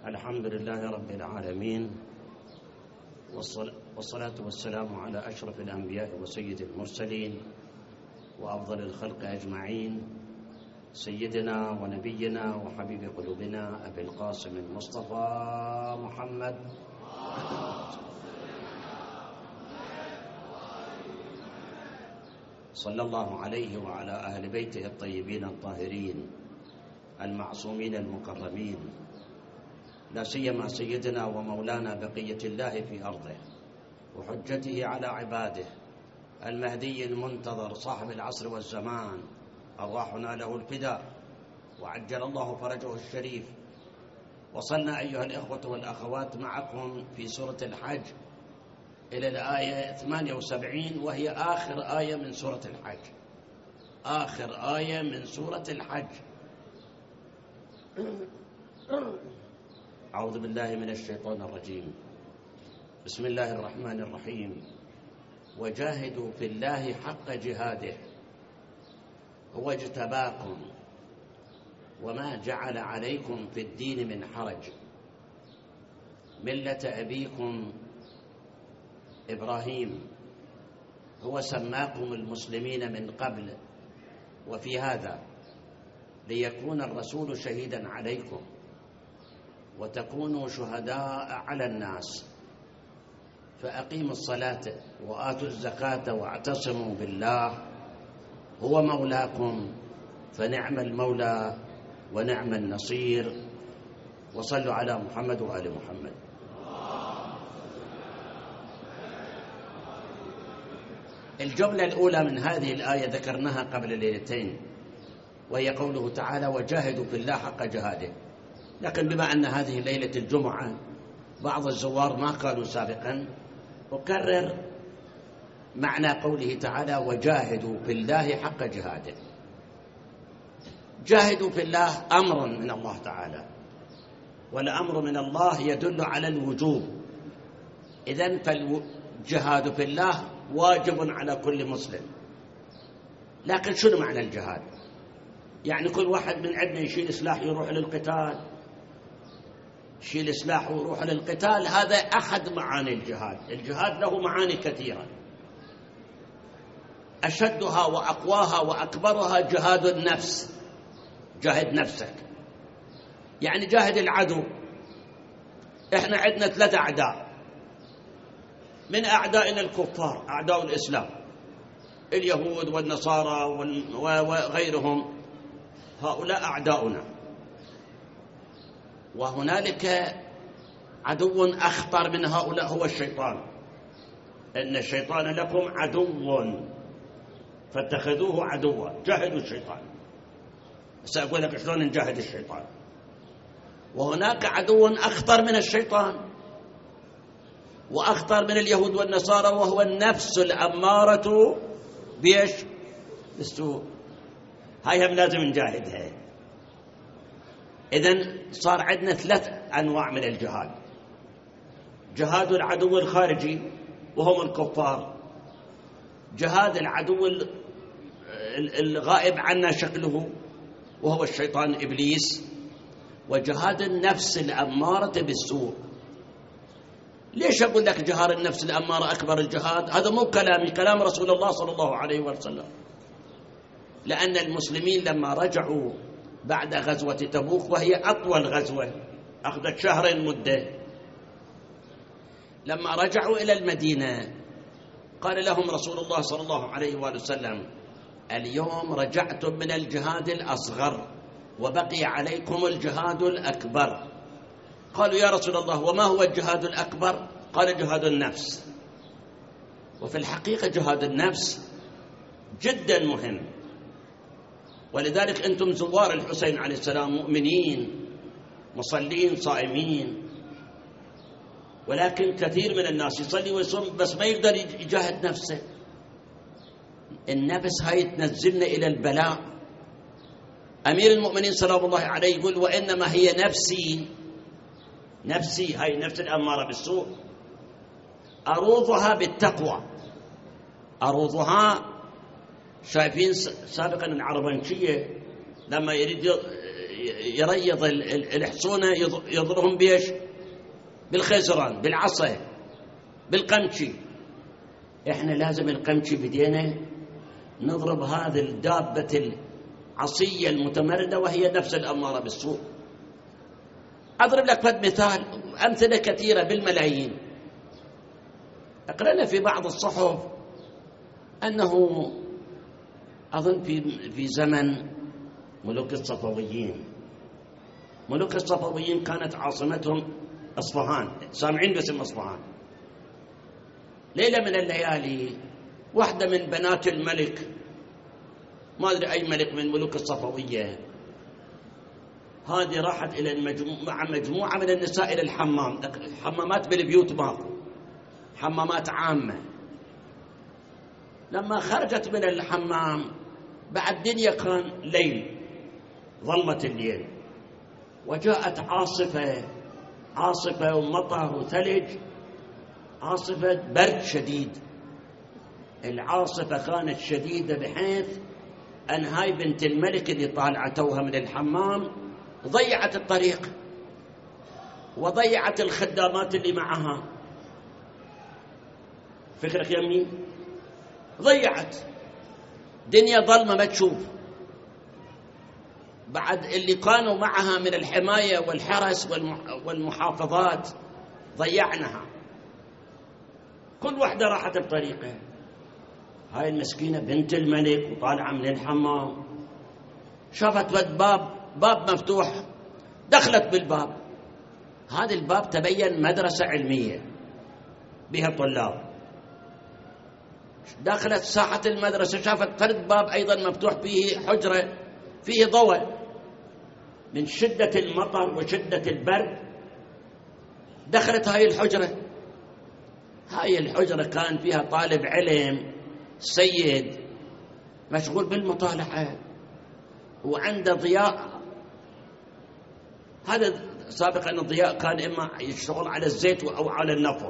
الحمد لله رب العالمين، والصلاة والسلام على أشرف الأنبياء وسيد المرسلين وأفضل الخلق أجمعين، سيدنا ونبينا وحبيب قلوبنا أبي القاسم المصطفى محمد صلى الله عليه وعلى أهل بيته الطيبين الطاهرين المعصومين المكرمين، لا سيما سيدنا ومولانا بقية الله في أرضه وحجته على عباده المهدي المنتظر صاحب العصر والزمان، أرواحنا له الفداء وعجل الله فرجه الشريف. وصلنا أيها الإخوة والأخوات معكم في سورة الحج إلى الآية 78، وهي آخر آية من سورة الحج، آخر آية من سورة الحج. أعوذ بالله من الشيطان الرجيم. بسم الله الرحمن الرحيم. وجاهدوا في الله حق جهاده هو اجتباكم وما جعل عليكم في الدين من حرج ملة أبيكم إبراهيم هو سماكم المسلمين من قبل وفي هذا ليكون الرسول شهيدا عليكم وتكونوا شهداء على الناس، فأقيموا الصلاة وآتوا الزكاة واعتصموا بالله هو مولاكم فنعم المولى ونعم النصير. وصلوا على محمد وآل محمد. الجملة الأولى من هذه الآية ذكرناها قبل ليلتين، وهي قوله تعالى وجاهدوا في الله حق جهاده. لكن بما أن هذه ليلة الجمعة بعض الزوار ما قالوا سابقا، أكرر معنى قوله تعالى وجاهدوا في الله حق جهاده. جاهدوا في الله أمر من الله تعالى، والأمر من الله يدل على الوجوب، إذن فالجهاد في الله واجب على كل مسلم. لكن شنو معنى الجهاد؟ يعني كل واحد من عندنا يشيل سلاح يروح للقتال، يشيل سلاح ويروح للقتال، هذا أحد معاني الجهاد. الجهاد له معاني كثيرة، أشدها وأقواها وأكبرها جهاد النفس. جاهد نفسك، يعني جاهد العدو. إحنا عندنا 3 أعداء من أعدائنا الكفار، أعداء الإسلام، اليهود والنصارى وغيرهم، هؤلاء أعداؤنا. وهنالك عدو أخطر من هؤلاء هو الشيطان، إن الشيطان لكم عدو فاتخذوه عدوا. جاهدوا الشيطان. سأقول لك شلون نجاهد الشيطان. وهناك عدو أخطر من الشيطان وأخطر من اليهود والنصارى، وهو النفس الأمارة بيش بالسوء. هاي هم لازم نجاهدها. إذن صار عندنا 3 أنواع من الجهاد: جهاد العدو الخارجي وهم الكفار، جهاد العدو الغائب عنا شكله وهو الشيطان إبليس، وجهاد النفس الأمارة بالسوء. ليش أقول لك جهاد النفس الأمارة أكبر الجهاد؟ هذا مو كلامي، كلام رسول الله صلى الله عليه وسلم. لأن المسلمين لما رجعوا بعد غزوة تبوك، وهي أطول غزوة أخذت 2 شهر مدة، لما رجعوا إلى المدينة قال لهم رسول الله صلى الله عليه وسلم اليوم رجعتم من الجهاد الأصغر وبقي عليكم الجهاد الأكبر. قالوا يا رسول الله وما هو الجهاد الأكبر؟ قال جهاد النفس. وفي الحقيقة جهاد النفس جدا مهم، ولذلك أنتم زوار الحسين عليه السلام مؤمنين مصلين صائمين، ولكن كثير من الناس يصلي ويصوم بس ما يقدر يجاهد نفسه. النفس هاي تنزلنا إلى البلاء. أمير المؤمنين سلام الله عليه يقول وإنما هي نفسي هاي نفس الأمارة بالسوء أروضها بالتقوى. أروضها، شايفين سابقا العربنشية لما يريد يريض الحصونة يضرهم بيش؟ بالخزران، بالعصا، بالقمشي. احنا لازم القمشي بدينا نضرب هذه الدابة العصية المتمردة وهي نفس الأمارة بالسوء. أضرب لك مثال، أمثلة كثيرة بالملايين. أقرأنا في بعض الصحف أنه أظن في زمن ملوك الصفويين، ملوك الصفويين كانت عاصمتهم أصفهان، سامعين باسم أصفهان. ليلة من الليالي واحدة من بنات الملك، ما أدري أي ملك من ملوك الصفوية، هذه راحت مع مجموعة من النساء إلى الحمام. الحمامات بالبيوت ماكو، حمامات عامة. لما خرجت من الحمام بعد الدنيا كان ليل، ظلمة الليل، وجاءت عاصفة ومطر وثلج، عاصفة برد شديد. العاصفة كانت شديدة بحيث أن هاي بنت الملك اللي طالعتوها من الحمام ضيعت الطريق وضيعت الخدامات اللي معها. فكرك يمي؟ ضيعت، دنيا ظلمة ما تشوف. بعد اللي كانوا معها من الحماية والحرس والمحافظات ضيعناها، كل واحدة راحت بطريقها. هاي المسكينة بنت الملك وطالعة من الحمام، شافت باب مفتوح، دخلت بالباب. هذا الباب تبين مدرسة علمية بها طلاب. دخلت ساحة المدرسة، شافت فرد باب أيضا مفتوح فيه حجرة فيه ضوء. من شدة المطر وشدة البرد دخلت هاي الحجرة. هاي الحجرة كان فيها طالب علم سيد مشغول بالمطالعة وعنده ضياء. هذا سابقا الضياء كان إما يشتغل على الزيت أو على النفط.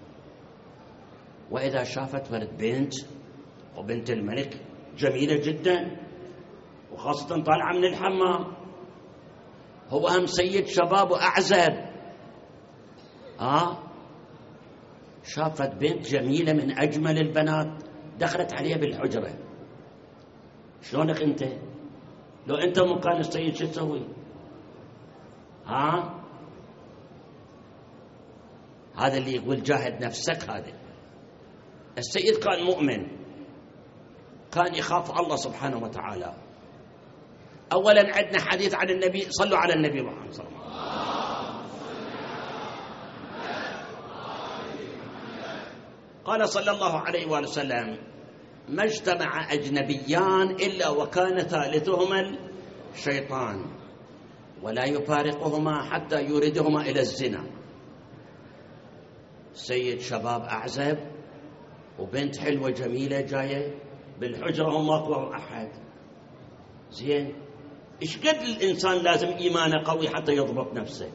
وإذا شافت ولد بنت، وبنت الملك جميلة جدا، وخاصة طالعة من الحمام، هو هم سيد شباب وأعزب. شافت بنت جميلة من أجمل البنات، دخلت عليها بالحجرة. شلونك أنت؟ لو أنت مكان السيد شو تسوي؟ هذا اللي يقول جاهد نفسك. هذا السيد كان مؤمن، كان يخاف الله سبحانه وتعالى. أولا عندنا حديث عن النبي، صلوا على النبي محمد صلى الله عليه وسلم. قال صلى الله عليه وآله وسلم: ما اجتمع أجنبيان إلا وكان ثالثهما الشيطان، ولا يفارقهما حتى يوردهما إلى الزنا. سيد شباب أعزب وبنت حلوة جميلة جاية بالحجرة وماكو أحد. زين، إيش قد الإنسان لازم إيمانه قوي حتى يضبط نفسه؟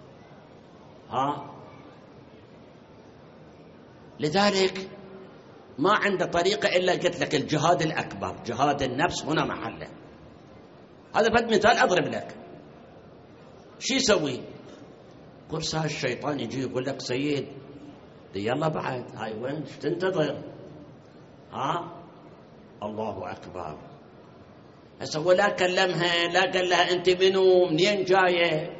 لذلك ما عنده طريقة إلا قلت لك الجهاد الأكبر، جهاد النفس هنا محله. هذا فد مثال أضرب لك. شو يسوي؟ كرسا الشيطان يجي يقول لك: سيد دي يلا بعد، هاي وين تنتظر؟ الله أكبر. هسه ولا كلمها، لا قال لها أنت منو، منين جاية.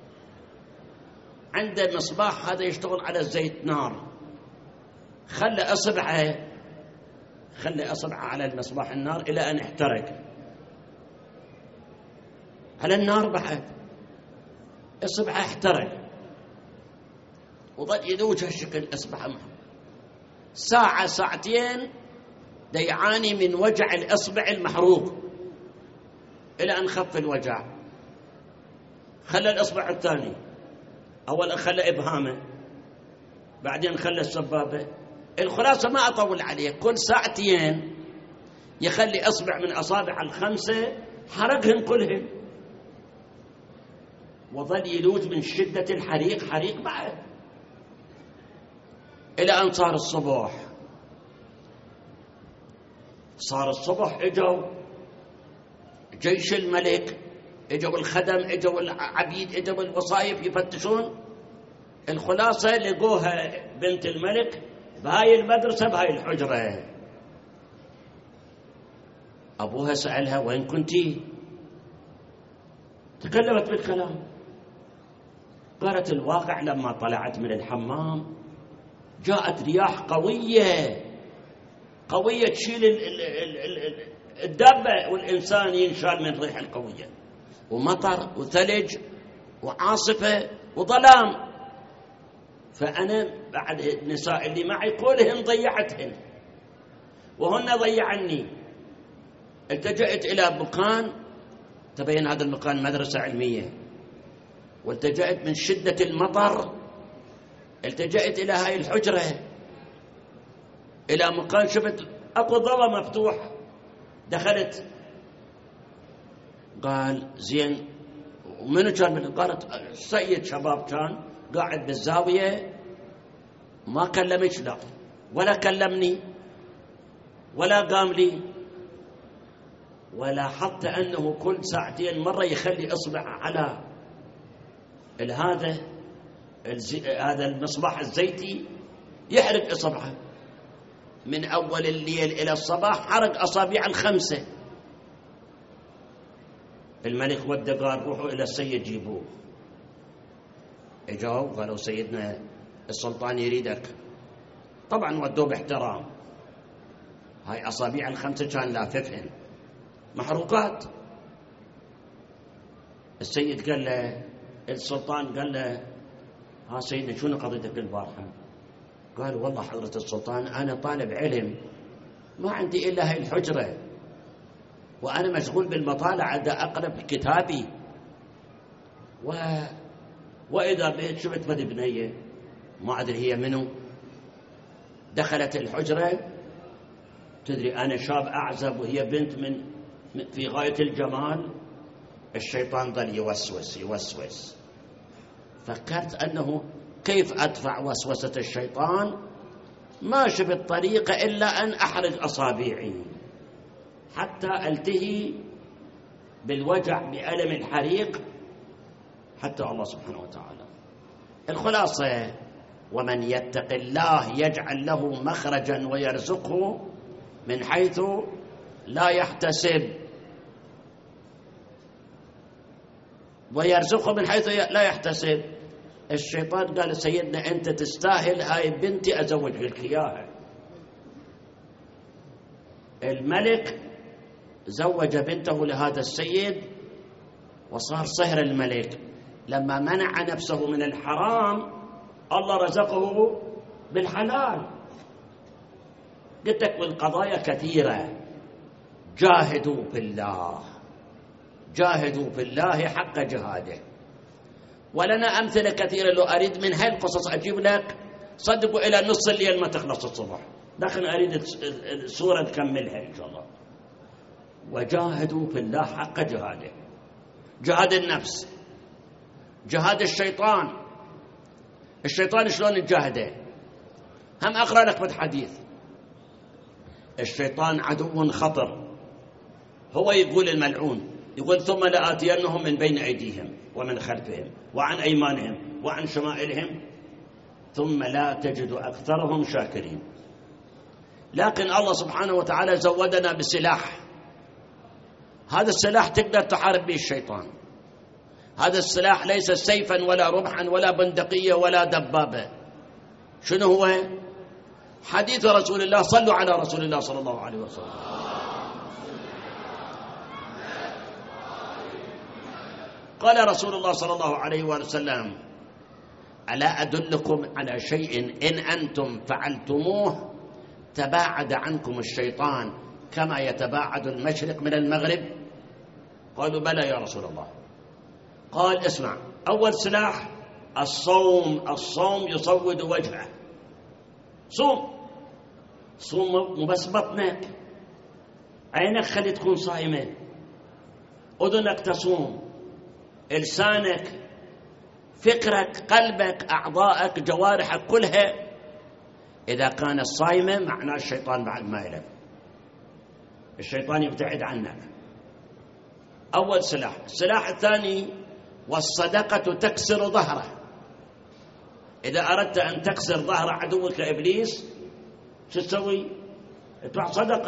عنده مصباح هذا يشتغل على الزيت نار، خلى أصبعه على المصباح النار إلى أن احترق على النار. بعد إصبعه احترق وظل يذوج هالشكل إصبعه. ساعة ساعتين دا يعاني من وجع الإصبع المحروق إلى أن خف الوجع. خلى الإصبع الثاني، أولا خلى إبهامه، بعدين خلى السبابة. الخلاصة ما أطول عليه، كل ساعتين يخلي إصبع من أصابع الخمسة حرقهم كلهم، وظل يلوج من شدة الحريق، حريق بعد، إلى أن صار الصبح. صار الصبح، إجوا جيش الملك اجوا الخدم، اجوا العبيد، اجوا الوصايف يفتشون. الخلاصة لقوها بنت الملك بهاي المدرسة بهاي الحجرة. أبوها سألها وين كنتي؟ تكلمت بالكلام، قالت الواقع لما طلعت من الحمام جاءت رياح قوية قوية تشيل الدابة والإنسان ينشال من الريح القوية، ومطر وثلج وعاصفة وظلام. فأنا بعد النساء اللي معي كلهن ضيعتهن وهن ضيعني. التجأت إلى مكان تبين هذا المكان مدرسة علمية، والتجأت من شدة المطر، التجأت إلى هاي الحجرة، إلى مكان شفت أكو ضوء مفتوح، دخلت. قال زين ومنو كان؟ قالت سيد شباب كان قاعد بالزاوية ما كلمش لا ولا كلمني ولا قام لي، ولاحظت أنه كل ساعتين مرة يخلي إصبع على هذا المصباح الزيتي يحرق إصبعه. من أول الليل إلى الصباح حرق أصابع الخمسة. الملك ودى قال روحوا إلى السيد جيبوه. اجوا قالوا سيدنا السلطان يريدك. طبعا ودوه باحترام. هاي أصابع الخمسة كان لاففهن محروقات. السيد قال له، السلطان قال له ها سيدنا شنو قضيتك البارحة؟ قال والله حضرة السلطان أنا طالب علم ما عندي إلا هاي الحجرة وأنا مشغول بالمطالعة دا أقرأ كتابي وإذا بيت شفت فد بنية ما أدري هي منو دخلت الحجرة. تدري أنا شاب أعزب وهي بنت في غاية الجمال. الشيطان ظل يوسوس. فكرت أنه كيف أدفع وسوسة الشيطان؟ ما شفت طريقة إلا أن أحرق أصابعي حتى ألتهي بالوجع بألم الحريق حتى الله سبحانه وتعالى. الخلاصة ومن يتق الله يجعل له مخرجا ويرزقه من حيث لا يحتسب لا يحتسب. الشيطان قال سيدنا أنت تستاهل هاي بنتي أزوج لك إياها. الملك زوج بنته لهذا السيد وصار صهر الملك. لما منع نفسه من الحرام الله رزقه بالحلال. قلت لك والقضايا كثيرة. جاهدوا في الله حق جهاده. ولنا أمثلة كثيرة لو أريد من هاي القصص أجيب لك صدقوا إلى نص الليل ما تخلص الصبح، لكن أريد السورة نكملها إن شاء الله. وجاهدوا في الله حق جهاده. جهاد النفس، جهاد الشيطان شلون نجاهده؟ هم أقرأ لك بالحديث. الشيطان عدو خطر. هو يقول الملعون يقول ثم لآتينهم من بين أيديهم ومن خلفهم وعن أيمانهم وعن شمائلهم ثم لا تجد أكثرهم شاكرين. لكن الله سبحانه وتعالى زودنا بسلاح. هذا السلاح تقدر تحارب به الشيطان. هذا السلاح ليس سيفا ولا رمحا ولا بندقية ولا دبابة. شنو هو؟ حديث رسول الله. صلوا على رسول الله صلى الله عليه وسلم. قال رسول الله صلى الله عليه وسلم ألا أدلكم على شيء إن أنتم فعلتموه تباعد عنكم الشيطان كما يتباعد المشرق من المغرب؟ قالوا بلى يا رسول الله. قال اسمع، أول سلاح الصوم يصود وجهه. صوم مو بس بطنك، عينك خلي تكون صايمة، أذنك تصوم، لسانك، فكرك، قلبك، أعضائك، جوارحك كلها إذا كانت صايمة معناه الشيطان بعد ما يلف. الشيطان يبتعد عنك. أول سلاح. السلاح الثاني: والصدقة تكسر ظهره. إذا أردت أن تكسر ظهر عدوك إبليس شو تسوي؟ ادفع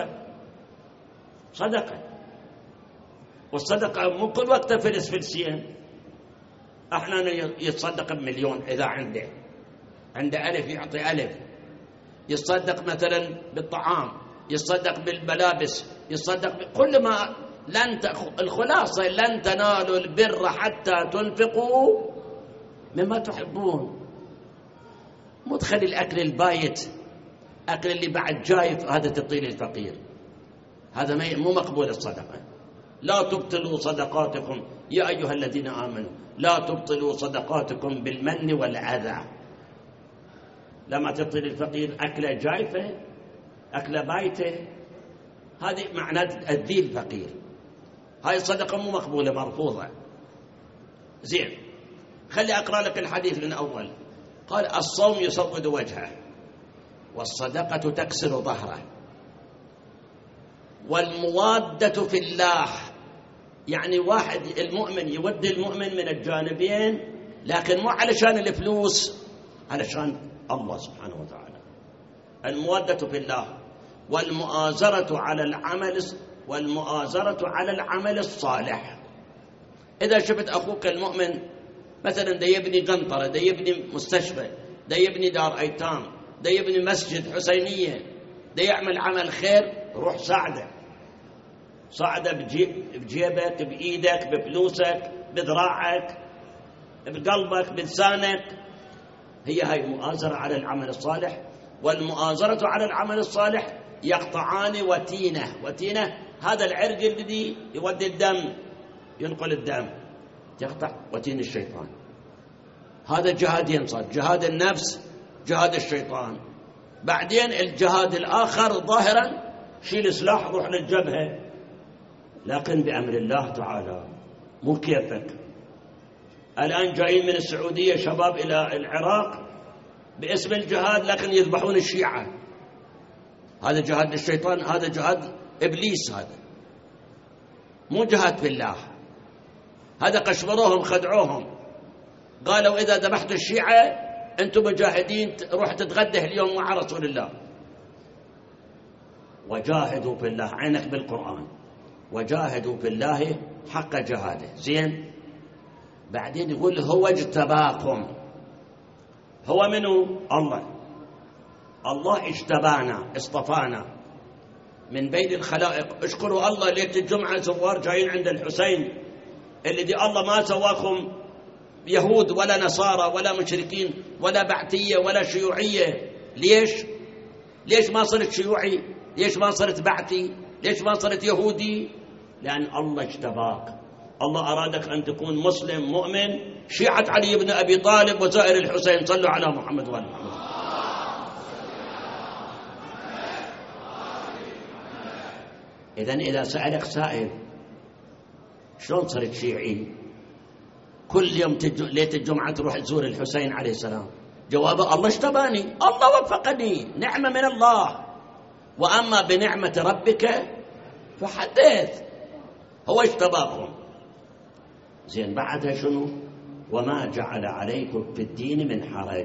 صدقة. والصدقة مو كل وقت فلسين. أحيانا يتصدق بمليون إذا عنده ألف يعطي ألف، يتصدق مثلا بالطعام، يتصدق بالملابس، يتصدق كل ما الخلاصة لن تنالوا البر حتى تنفقوا مما تحبون. مو تخلي الأكل البايت، أكل اللي بعد جايف، هذا تطيل الفقير، هذا مو مقبول الصدقة. لا تبطلوا صدقاتكم يا أيها الذين آمنوا، لا تبطلوا صدقاتكم بالمن والأذى. لما تبطل الفقير أكلة جايفة، أكلة بايتة، هذه معنى تأذي الفقير. هاي الصدقة مو مقبولة، مرفوضة. زين، خلي أقرأ لك الحديث من أول. قال: الصوم يسود وجهه، والصدقة تكسر ظهره، والموادة في الله. يعني واحد المؤمن يود المؤمن من الجانبين، لكن مو علشان الفلوس، علشان الله سبحانه وتعالى. المودة في الله، والمؤازرة على العمل الصالح. إذا شفت أخوك المؤمن مثلا دا يبني قنطرة، دا يبني مستشفى، دا يبني دار أيتام، دا يبني مسجد حسينية، دا يعمل عمل خير، روح صاعده بجيبك، بإيدك، بفلوسك، بذراعك، بقلبك، بلسانك. هاي مؤازرة على العمل الصالح. والمؤازرة على العمل الصالح يقطعان وتينة هذا العرق الذي يودي الدم، ينقل الدم، يقطع وتين الشيطان. هذا جهادين صار: جهاد النفس، جهاد الشيطان. بعدين الجهاد الآخر ظاهرا: شيل سلاح روح للجبهة، لكن بأمر الله تعالى، مو كيفك. الآن جايين من السعودية شباب إلى العراق باسم الجهاد، لكن يذبحون الشيعة. هذا جهاد الشيطان، هذا جهاد إبليس، هذا مو جهاد في الله. هذا قشمروهم، خدعوهم، قالوا إذا ذبحتوا الشيعة أنتم مجاهدين، روح تتغدى اليوم مع رسول الله. وجاهدوا في الله، عينك بالقرآن، وجاهدوا في الله حق جهاده. زين، بعدين يقول: هو اجتباكم. هو منو؟ الله اجتبانا، اصطفانا من بين الخلائق. اشكروا الله، ليلة الجمعة زوار جايين عند الحسين، اللي دي الله ما سواكم يهود ولا نصارى ولا مشركين ولا بعثية ولا شيوعية. ليش ما صرت شيوعي؟ ليش ما صرت بعثي؟ ليش ما صرت يهودي؟ لأن الله اجتباك. الله أرادك أن تكون مسلم مؤمن، شيعة علي بن أبي طالب وزائر الحسين. صلوا على محمد وآل محمد. إذا سألك سائل: شلون صرت شيعي؟ كل يوم ليلة الجمعة تروح تزور الحسين عليه السلام. جوابه: الله اجتباني، الله وفقني، نعمة من الله. وأما بنعمة ربك فحدث. هو اجتباكم. زين، بعدها شنو؟ وما جعل عليكم في الدين من حرج.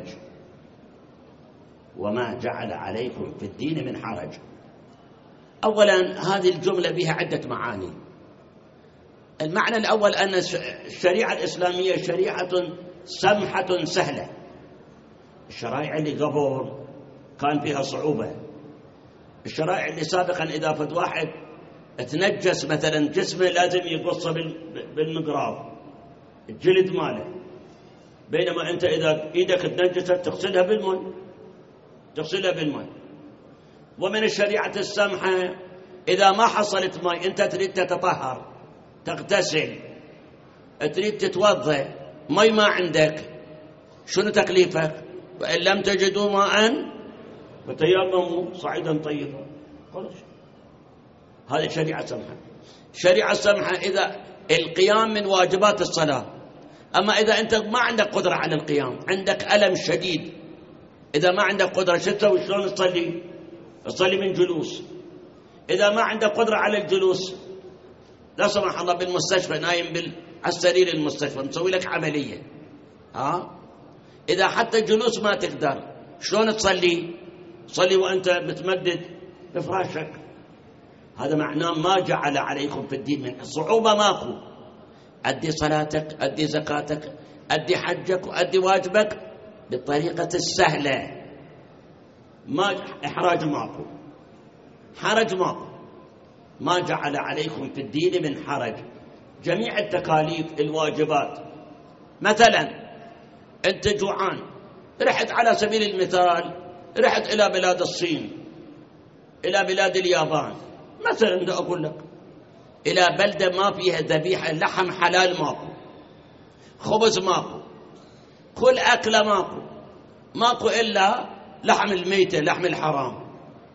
وما جعل عليكم في الدين من حرج. أولا هذه الجملة بها عدة معاني. المعنى الأول أن الشريعة الإسلامية شريعة سمحة سهلة. الشرائع اللي قبل كان فيها صعوبة. الشرائع اللي سابقا إذا فد واحد تنجس مثلا جسمه لازم يقصه بالمقراض، الجلد ماله، بينما أنت إذا إيدك تنجست تغسلها بالماء. ومن الشريعة السمحة إذا ما حصلت ماء، أنت تريد تتطهر، تغتسل، تريد تتوضأ، ماء ما عندك، شنو تكليفك؟ وإن لم تجدوا ماء فتيمموا صعيدا طيبا. خلاص، هذه شريعة سمحة. شريعة سمحة إذا القيام من واجبات الصلاة. أما إذا أنت ما عندك قدرة على القيام، عندك ألم شديد، إذا ما عندك قدرة شو تسوي؟ شلون تصلي من جلوس. إذا ما عندك قدرة على الجلوس لا سمح الله بالمستشفى نايم على السرير المستشفى مسوي لك عملية، إذا حتى الجلوس ما تقدر، شلون تصلي؟ صلي وأنت متمدد بفراشك. هذا معناه ما جعل عليكم في الدين من صعوبة ماكو. أدي صلاتك، أدي زكاتك، أدي حجك، وأدي واجبك بالطريقة السهلة، ما إحراج ماكو، حرج ماكو. ما جعل عليكم في الدين من حرج. جميع التكاليف الواجبات، مثلا أنت جوعان، رحت على سبيل المثال رحت إلى بلاد الصين، إلى بلاد اليابان مثلا، دا أقول لك إلى بلدة ما فيها ذبيحة لحم حلال ماكو، خبز ماكو، كل أكلة ماكو، ماكو إلا لحم الميتة، لحم الحرام.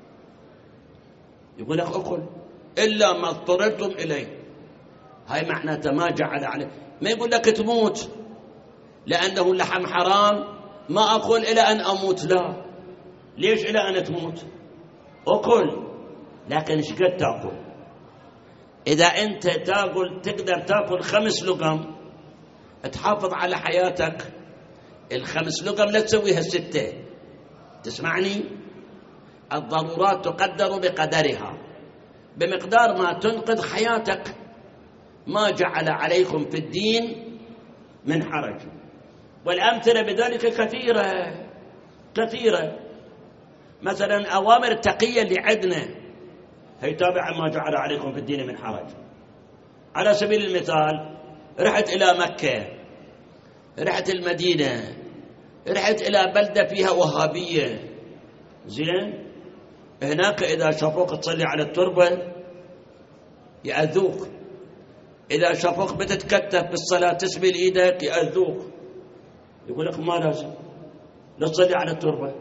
يقول لك أكل إلا ما اضطررتم إليه. هاي معناته ما جعل عليه. ما يقول لك تموت لأنه اللحم حرام ما أقول إلى أن أموت، لا. ليش إلى أن تموت؟ أكل، لكن شقد تأكل؟ إذا أنت تقدر تأكل 5 لقم تحافظ على حياتك، ال5 لقم لا تسويها 6. تسمعني؟ الضرورات تقدر بقدرها، بمقدار ما تنقذ حياتك. ما جعل عليكم في الدين من حرج. والأمثلة بذلك كثيرة كثيرة. مثلا أوامر التقية اللي عندنا هي تابعة ما جعل عليكم في الدين من حرج. على سبيل المثال رحت إلى مكة، رحت المدينة، رحت إلى بلدة فيها وهابية، زين، هناك إذا شافوك تصلي على التربة يأذوك، إذا شافوك بتتكتف بالصلاة تسبل إيدك يأذوك. يقول لك ما لازم لا تصلي على التربة.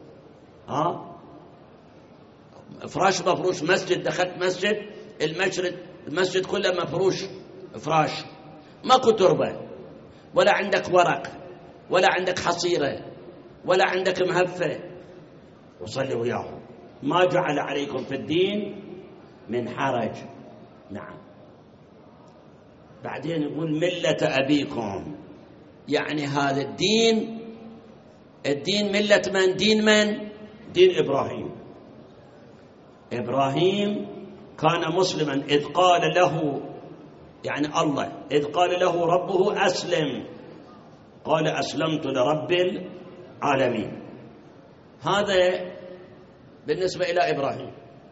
فراش مفروش، مسجد، دخلت مسجد، المسجد كله مفروش فراش، ماكو تربة، ولا عندك ورق، ولا عندك حصيرة، ولا عندك مهفة، وصلي وياهم. ما جعل عليكم في الدين من حرج. نعم. بعدين يقول ملة أبيكم، يعني هذا الدين ملة من؟ دين إبراهيم. إبراهيم كان مسلما إذ قال له، يعني الله إذ قال له ربه أسلم، قال أسلمت لرب العالمين. هذا بالنسبة إلى إبراهيم.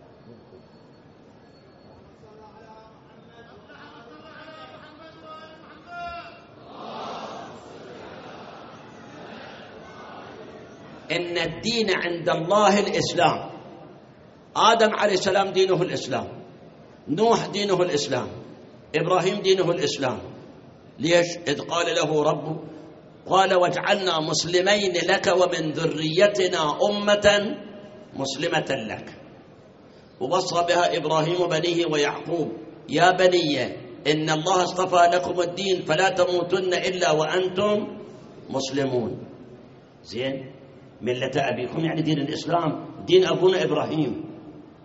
إن الدين عند الله الإسلام. آدم عليه السلام دينه الإسلام، نوح دينه الإسلام، إبراهيم دينه الإسلام. ليش؟ إذ قال له ربه، قال واجعلنا مسلمين لك ومن ذريتنا أمة مسلمة لك. ووصى بها إبراهيم بنيه ويعقوب يا بني إن الله اصطفى لكم الدين فلا تموتن إلا وأنتم مسلمون. زين، ملة أبيكم يعني دين الإسلام، دين أبونا إبراهيم.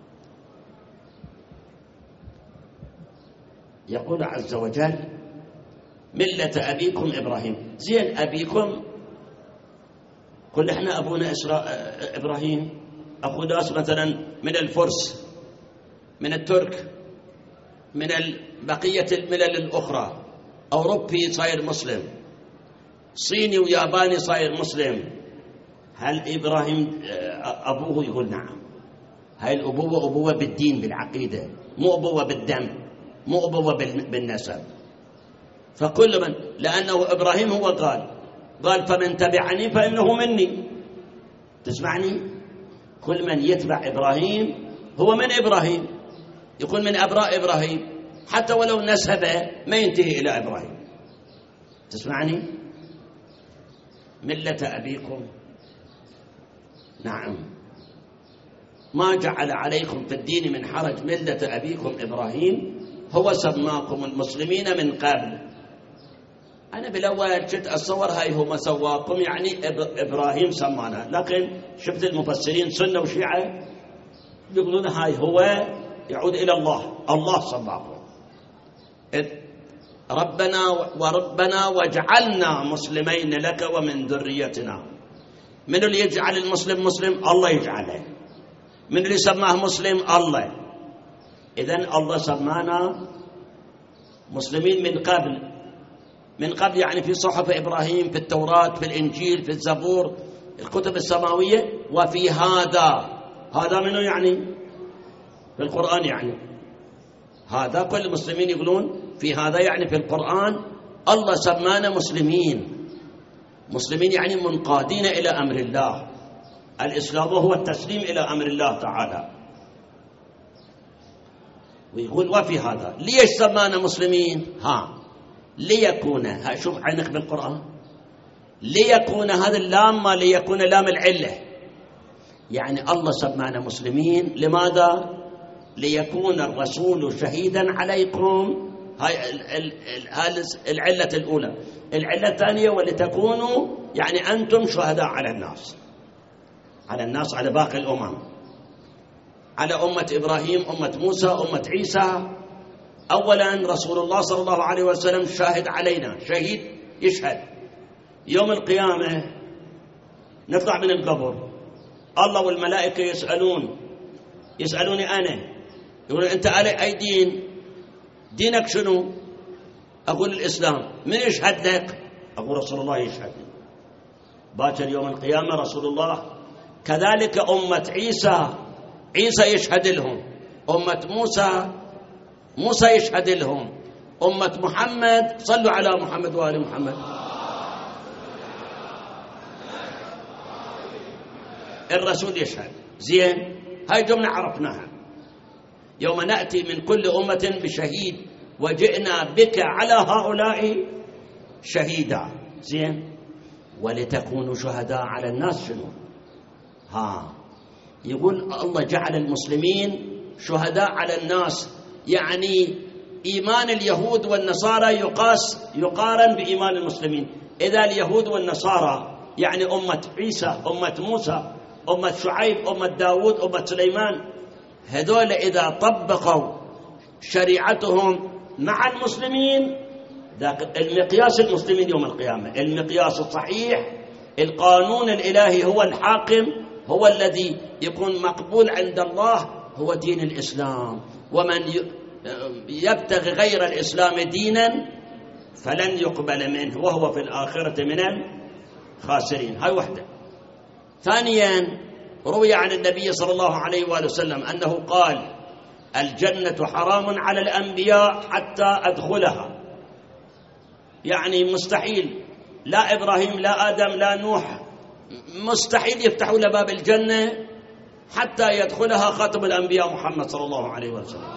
يقول عز وجل ملة أبيكم إبراهيم. زين، أبيكم قل إحنا أبونا إبراهيم. أخو ناس مثلا من الفرس، من الترك، من بقية الملل الأخرى، أوروبي صاير مسلم، صيني وياباني صاير مسلم. هل إبراهيم أبوه؟ يقول نعم. هاي الأبوة أبوة بالدين بالعقيدة، مو أبوة بالدم، مو أبوة بالنسب. فكل من، لأنه إبراهيم هو قال فمن تبعني فإنه مني. تسمعني؟ كل من يتبع إبراهيم هو من إبراهيم، يكون من أبراء إبراهيم، حتى ولو نسبه ما ينتهي إلى إبراهيم. تسمعني؟ ملة أبيكم. نعم، ما جعل عليكم في الدين من حرج، ملة أبيكم إبراهيم هو سماكم المسلمين من قبل. أنا بالأول كنت أتصور هاي هو ما سواكم، يعني إبراهيم سمانا، لكن شفت المفسرين سنة وشيعة يقولون هاي هو يعود إلى الله، الله سماكم. ربنا واجعلنا مسلمين لك ومن ذريتنا. من اللي يجعل المسلم مسلم؟ الله يجعله. من اللي سماه مسلم؟ الله. إذن الله سمانا مسلمين من قبل يعني في صحف إبراهيم، في التوراة، في الإنجيل، في الزبور، الكتب السماوية. وفي هذا منه يعني في القرآن، يعني هذا كل المسلمين يقولون في هذا يعني في القرآن الله سمانا مسلمين يعني منقادين إلى أمر الله. الإسلام هو التسليم إلى أمر الله تعالى. ويقول وفي هذا. ليش سمانا مسلمين؟ ليكون، شوف عينك بالقرآن، ليكون هذا اللام ما ليكون لام العلة، يعني الله سمانا مسلمين. لماذا؟ ليكون الرسول شهيدا عليكم. هاي العلة الأولى. العلة الثانية ولتكونوا يعني أنتم شهداء على الناس على باقي الأمم، على أمة إبراهيم، أمة موسى، أمة عيسى. أولا رسول الله صلى الله عليه وسلم شاهد علينا، شهيد يشهد. يوم القيامة نطلع من القبر، الله والملائكة يسألوني أنا، يقولون أنت على أي دين؟ دينك شنو؟ أقول الإسلام. من يشهد لك؟ أقول رسول الله يشهد. باكر يوم القيامة رسول الله. كذلك أمة عيسى يشهد لهم، أمة موسى يشهد لهم، أمة محمد صلوا على محمد وآل محمد. الرسول يشهد. زين، هاي جملة عرفناها. يوم نأتي من كل أمة بشهيد وجئنا بك على هؤلاء شهيدا. زين، ولتكونوا شهداء على الناس. شنو؟ يقول الله جعل المسلمين شهداء على الناس، يعني إيمان اليهود والنصارى يقارن بإيمان المسلمين. إذا اليهود والنصارى يعني أمة عيسى، أمة موسى، أمة شعيب، أمة داود، أمة سليمان، هذول إذا طبقوا شريعتهم مع المسلمين، المقياس المسلمين يوم القيامة، المقياس الصحيح، القانون الإلهي هو الحاكم، هو الذي يكون مقبول عند الله، هو دين الإسلام. ومن يبتغي غير الإسلام دينا فلن يقبل منه وهو في الآخرة من الخاسرين. هاي وحدة. ثانيا، روي عن النبي صلى الله عليه وآله وسلم أنه قال: الجنة حرام على الأنبياء حتى أدخلها. يعني مستحيل، لا إبراهيم لا آدم لا نوح، مستحيل يفتحوا له باب الجنة حتى يدخلها خاتم الأنبياء محمد صلى الله عليه وسلم.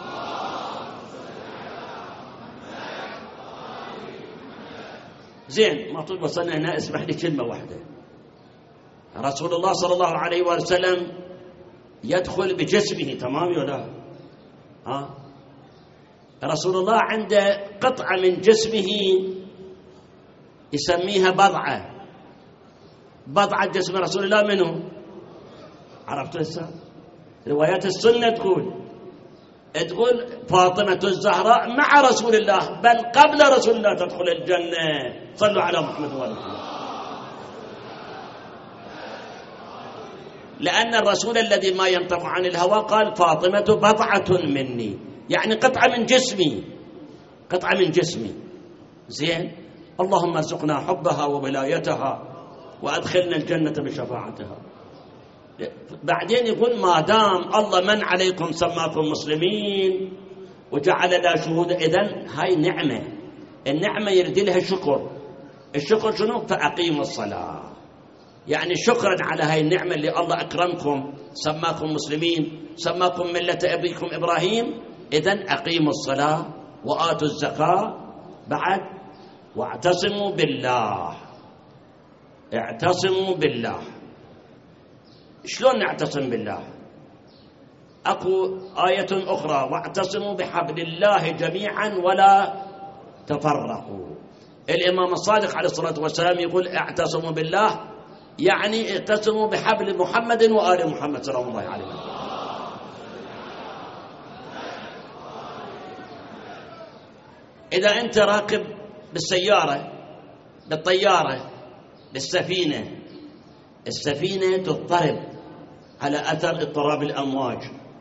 زين، ما طول وصلنا هنا اسمح لي كلمة واحدة. رسول الله صلى الله عليه وسلم يدخل بجسمه، تمام ولا لا؟ رسول الله عنده قطعة من جسمه يسميها بضعة جسم رسول الله. منه عرفتوا هسه؟ روايات السنة تقول فاطمة الزهراء مع رسول الله، بل قبل رسول الله تدخل الجنة. صلوا على محمد وآل محمد. لأن الرسول الذي ما ينطق عن الهوى قال فاطمة بضعة مني، يعني قطعة من جسمي. زين، اللهم ارزقنا حبها وولايتها وأدخلنا الجنة بشفاعتها. بعدين يقول ما دام الله من عليكم سماكم مسلمين وجعل لا شهود، إذن هاي نعمة، النعمة يرد لها شكر. الشكر شنو؟ فأقيموا الصلاة، يعني شكرا على هاي النعمة اللي الله أكرمكم سماكم مسلمين، سماكم ملة أبيكم إبراهيم. إذن أقيموا الصلاة وآتوا الزكاة. بعد واعتصموا بالله. اعتصموا بالله. شلون نعتصم بالله؟ أكو آية أخرى: واعتصموا بحبل الله جميعا ولا تفرقوا. الإمام الصادق عليه الصلاة والسلام يقول اعتصموا بالله، يعني اعتصموا بحبل محمد وآل محمد صلى الله عليه وسلم. إذا أنت راكب بالسيارة، بالطيارة، بالسفينة، السفينة تضطرب على أثر اضطراب الأمواج،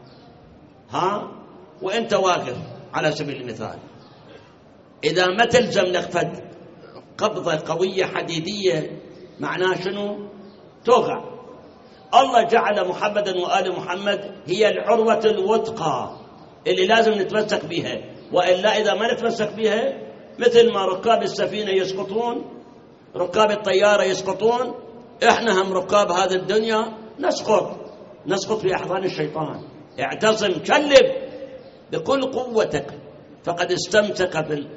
وأنت واقف على سبيل المثال، إذا ما تلزم لك قبضة قوية حديدية معناه شنو؟ توقع. الله جعل محمدا وآل محمد هي العروة الوثقى اللي لازم نتمسك بها، وإلا إذا ما نتمسك بها مثل ما ركاب السفينة يسقطون، ركاب الطيارة يسقطون، إحنا هم ركاب هذه الدنيا نسقط في أحضان الشيطان. اعتصم، كلب بكل قوتك، فقد استمسك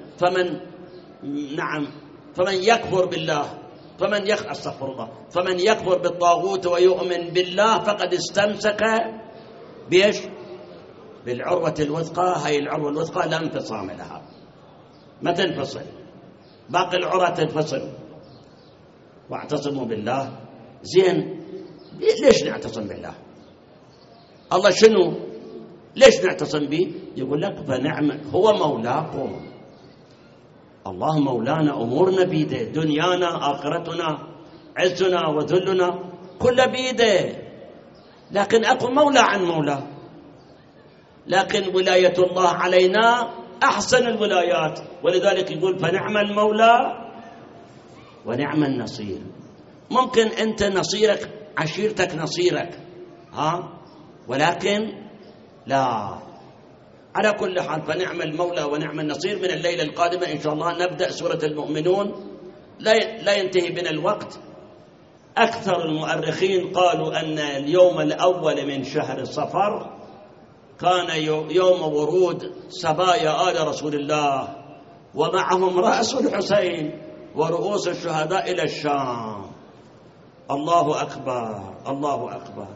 فمن يكفر بالله فمن يكفر بالطاغوت ويؤمن بالله فقد استمسك بإيش؟ بالعروة الوثقى. هاي العروة الوثقى لا انفصام لها، ما تنفصل، باقي العروة تنفصل. واعتصموا بالله. زين، ليش نعتصم بالله؟ الله شنو؟ ليش نعتصم به؟ يقول لك فنعم هو مولاكم. الله مولانا، أمورنا بيده، دنيانا آخرتنا، عزنا وذلنا كل بيده، لكن أكو مولى عن مولى. لكن ولاية الله علينا أحسن الولايات، ولذلك يقول فنعم المولى ونعم النصير. ممكن أنت نصيرك عشيرتك نصيرك، ولكن لا. على كل حال فنعم المولى ونعم النصير. من الليلة القادمة إن شاء الله نبدأ سورة المؤمنون، لا ينتهي بنا الوقت. أكثر المؤرخين قالوا أن اليوم الأول من شهر صفر كان يوم ورود سبايا آل رسول الله، ومعهم رأس الحسين ورؤوس الشهداء إلى الشام. الله أكبر، الله أكبر.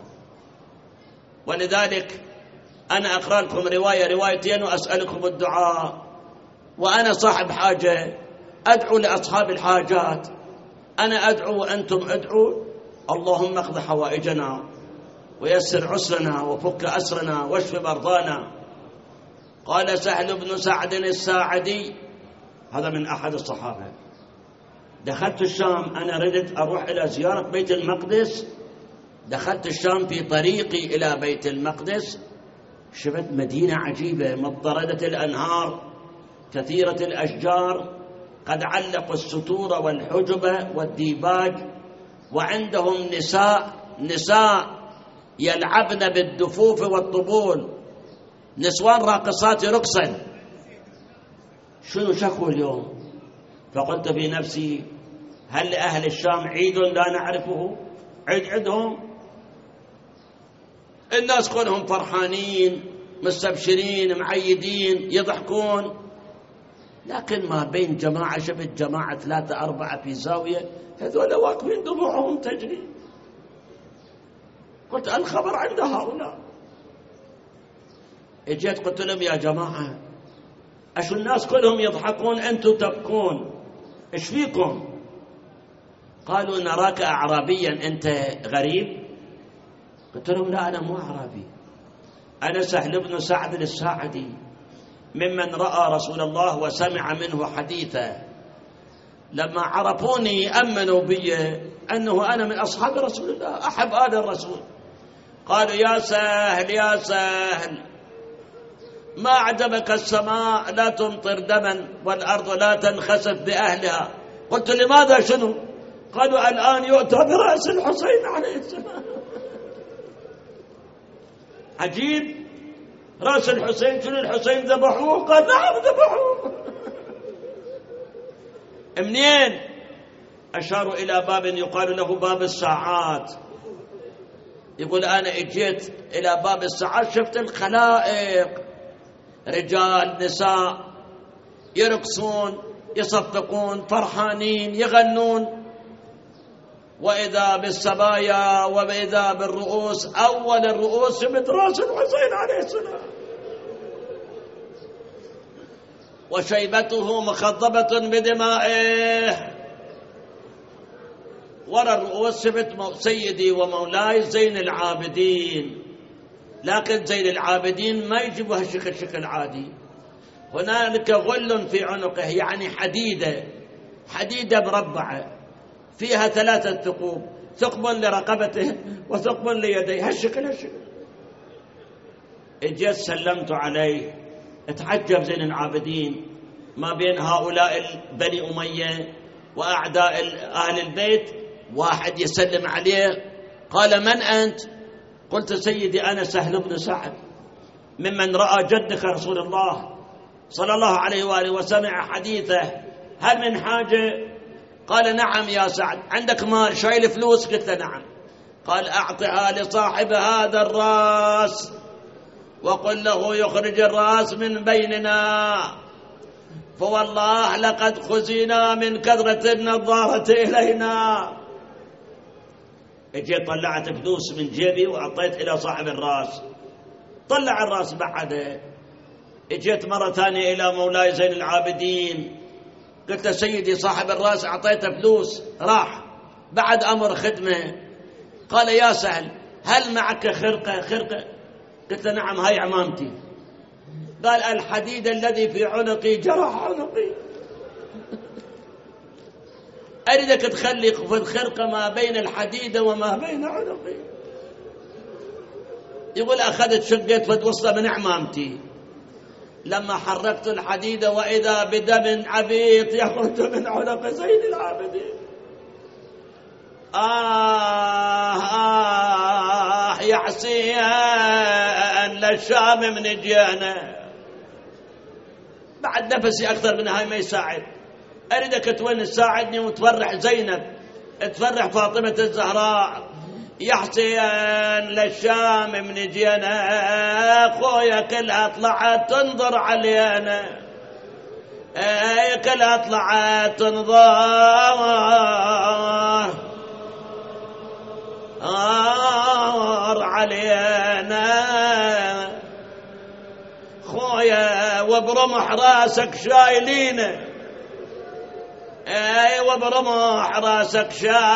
ولذلك أنا أقرأ لكم روايتين وأسألكم الدعاء. وأنا صاحب حاجة أدعو لأصحاب الحاجات، أنا أدعو وأنتم أدعوا. اللهم اقض حوائجنا ويسر عسرنا وفك أسرنا واشف مرضانا. قال سهل بن سعد الساعدي، هذا من أحد الصحابة، دخلت الشام، أنا ردت أروح إلى زيارة بيت المقدس، دخلت الشام في طريقي إلى بيت المقدس شفت مدينة عجيبة، مضطردة الأنهار، كثيرة الأشجار، قد علقوا الستور والحجب والديباج، وعندهم نساء يلعبن بالدفوف والطبول، نسوان راقصات رقصا. شنو شكوى اليوم؟ فقلت في نفسي هل لأهل الشام عيد لا نعرفه؟ عيد عندهم، الناس كلهم فرحانين مستبشرين معيدين يضحكون، لكن ما بين جماعة، شفت جماعة 3 4 في زاوية، هذول واقفين دموعهم تجري. قلت الخبر عند هؤلاء. اجيت قلت لهم يا جماعة أشو الناس كلهم يضحكون أنتم تبكون، إيش فيكم؟ قالوا نراك أعرابيا، أنت غريب؟ قلت لهم لا أنا مو أعرابي، أنا سهل بن سعد الساعدي، ممن رأى رسول الله وسمع منه حديثا. لما عرفوني أمنوا بي أنه أنا من أصحاب رسول الله، أحب آل الرسول. قالوا يا سهل يا سهل، ما أعجبك السماء لا تمطر دما والأرض لا تنخسف بأهلها. قلت لماذا شنو؟ قالوا الآن يؤتى برأس الحسين عليه السلام. عجيب، رأس الحسين، شنو الحسين ذبحوه؟ قال نعم ذبحوه. منين؟ أشاروا إلى باب يقال له باب الساعات. يقول أنا اجيت إلى باب الساعات شفت الخلائق، رجال نساء يرقصون يصفقون فرحانين يغنون، وإذا بالسبايا وإذا بالرؤوس، أول الرؤوس شفت رأس الحسين عليه السلام، وشيبته مخضبة بدمائه. ورا الرؤوس شفت سيدي ومولاي زين العابدين، لكن زين العابدين ما يجيبوا هالشكل شكل عادي، هنالك غل في عنقه، يعني حديدة مربعة فيها 3 ثقوب، ثقب لرقبته وثقب ليديه، هالشكل. اجيت سلمت عليه، اتعجب زين العابدين ما بين هؤلاء بني أمية وأعداء أهل البيت، واحد يسلم عليه قال: من أنت؟ قلت: سيدي أنا سهل بن سعد ممن رأى جدك رسول الله صلى الله عليه وآله وسمع حديثه، هل من حاجة؟ قال: نعم يا سعد. عندك مال شايل فلوس؟ قلت له: نعم. قال: أعطها لصاحب هذا الرأس وقل له يخرج الرأس من بيننا، فوالله لقد خزينا من كثرة النظارة إلينا. اجيت طلعت فلوس من جيبي وأعطيت إلى صاحب الرأس، طلع الرأس بعده. اجيت مرة ثانية إلى مولاي زين العابدين، قلت له: سيدي صاحب الرأس أعطيته فلوس راح، بعد أمر خدمة. قال: يا سهل هل معك خرقة؟ قلت له: نعم هاي عمامتي. قال: الحديد الذي في عنقي جرح عنقي، أريدك تخلي في الخرقة ما بين الحديدة وما بين عنقي. يقول: أخذت شقيت فد وصلة من عمامتي، لما حركت الحديدة وإذا بدم عبيط يخرج من عنق زين العابدين. يا حسين للشام من جينا، بعد نفسي أكثر من هاي ما يساعد. أريدك تساعدني وتفرح زينب، تفرح فاطمة الزهراء. يا حسين للشام من جينا، خويا كلها طلعت تنظر علينا، كلها طلعت تنظر علينا خويا، وبرمح راسك شايلينه، وبرمح راسك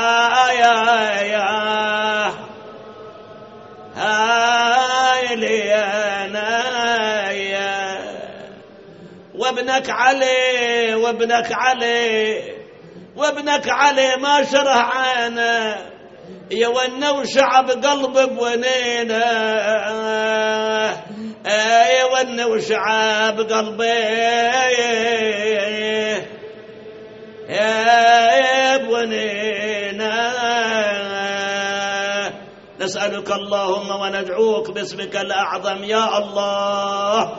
شايلينا، وابنك علي ما شرح عينه، يا وشعب قلب بونينا، يا وشعب قلبي يا بونينا. نسألك اللهم وندعوك باسمك الأعظم يا الله،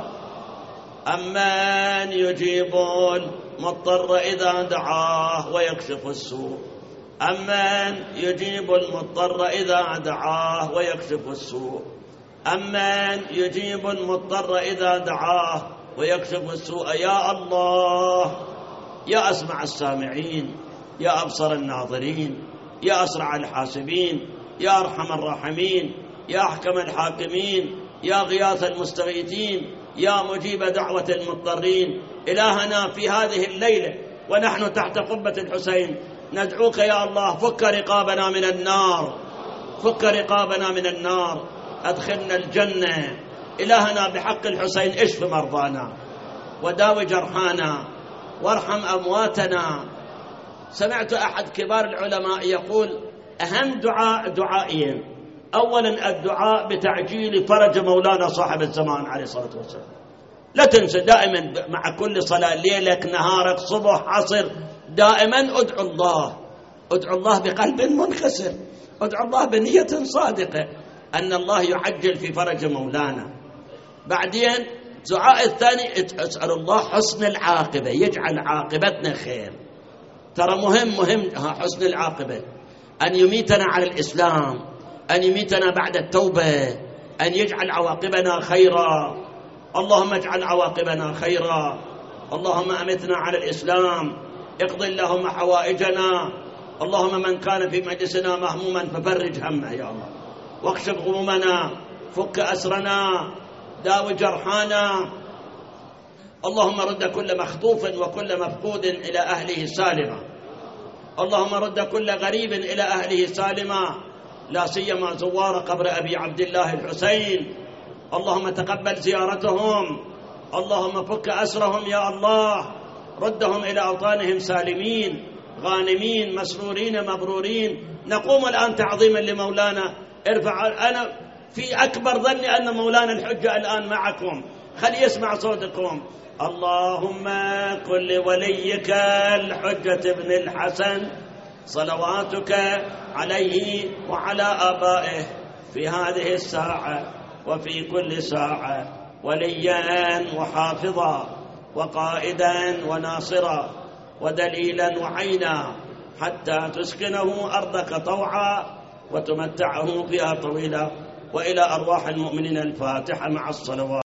أمن يجيب المضطر إذا دعاه ويكشف السوء، أمن يجيب المضطر إذا دعاه ويكشف السوء، أمن يجيب المضطر إذا دعاه ويكشف السوء. يا الله، يا أسمع السامعين، يا أبصر الناظرين، يا أسرع الحاسبين، يا أرحم الراحمين، يا أحكم الحاكمين، يا غياث المستغيثين، يا مجيب دعوة المضطرين. إلهنا في هذه الليلة ونحن تحت قبة الحسين ندعوك يا الله، فك رقابنا من النار، فك رقابنا من النار، أدخلنا الجنة. إلهنا بحق الحسين اشف مرضانا وداوي جرحانا وارحم أمواتنا. سمعت أحد كبار العلماء يقول: أهم دعائين، أولا الدعاء بتعجيل فرج مولانا صاحب الزمان عليه الصلاة والسلام. لا تنسى دائما مع كل صلاة، ليلك نهارك صبح عصر، دائما ادعو الله بقلب منكسر، ادعو الله بنية صادقة أن الله يعجل في فرج مولانا. بعدين الدعاء الثاني اسأل الله حسن العاقبة، يجعل عاقبتنا خير. ترى مهم حسن العاقبة، أن يميتنا على الإسلام، أن يميتنا بعد التوبة، أن يجعل عواقبنا خيرا. اللهم اجعل عواقبنا خيرا، اللهم أمتنا على الإسلام، اقضي اللهم حوائجنا. اللهم من كان في مجلسنا مهموما ففرج همه يا الله، واكشف غمومنا، فك أسرنا، داوي جرحانا. اللهم رد كل مخطوف وكل مفقود إلى أهله سالما، اللهم رد كل غريب إلى أهله سالما، لا سيما زوار قبر أبي عبد الله الحسين. اللهم تقبل زيارتهم، اللهم فك أسرهم يا الله، ردهم إلى أوطانهم سالمين غانمين مسرورين مبرورين. نقوم الآن تعظيما لمولانا. أنا في أكبر ظني أن مولانا الحجة الآن معكم، خلي يسمع صوتكم. اللهم قل لوليك الحجة بن الحسن صلواتك عليه وعلى آبائه في هذه الساعة وفي كل ساعة وليا وحافظا وقائدا وناصرا ودليلا وعينا، حتى تسكنه أرضك طوعا وتمتعه فيها طويلا. وإلى أرواح المؤمنين الفاتحة مع الصلوات.